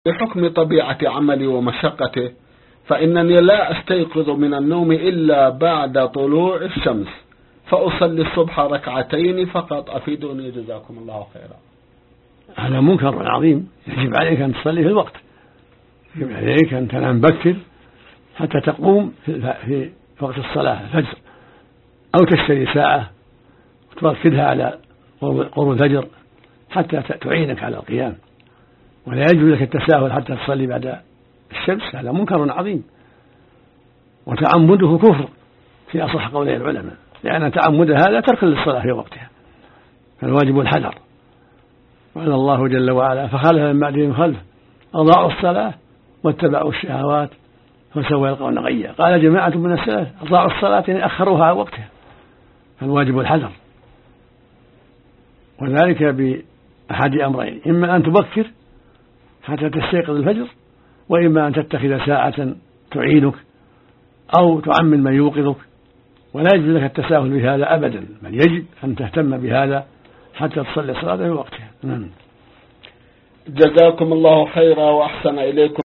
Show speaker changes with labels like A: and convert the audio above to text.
A: بحكم طبيعة عملي ومشقته فإنني لا أستيقظ من النوم إلا بعد طلوع الشمس، فأصلي الصبح ركعتين فقط، أفيدوني جزاكم الله خيرا.
B: هذا منكر عظيم، يجب عليك أن تصلي في الوقت، يجب عليك أن تنام بكر حتى تقوم في وقت الصلاة الفجر، أو تشتري ساعة وتركدها على قرب الفجر حتى تعينك على القيام، ولا يجوز لك التساهل حتى تصلي بعد الشمس، هذا منكر عظيم، وتعمده كفر في أصح قولي العلماء، لأن تعمد هذا ترك للصلاة في وقتها، فالواجب الحذر. قال الله جل وعلا: فخلف من بعدهم خلف أضاعوا الصلاة واتبعوا الشهوات فسوف يلقون غيا. قال جماعة من السلف: أضاعوا الصلاة يعني أخروها عن وقتها، فالواجب الحذر، وذلك بأحد أمرين: إما أن تبكر حتى تستيقظ الفجر، وإما أن تتخذ ساعة تعينك أو تعمل ما يوقظك، ولا يجوز لك التساهل بهذا أبدا، بل يجب أن تهتم بهذا حتى تصلي الصلاة في وقتها.
A: جزاكم الله خيرا وأحسن إليكم.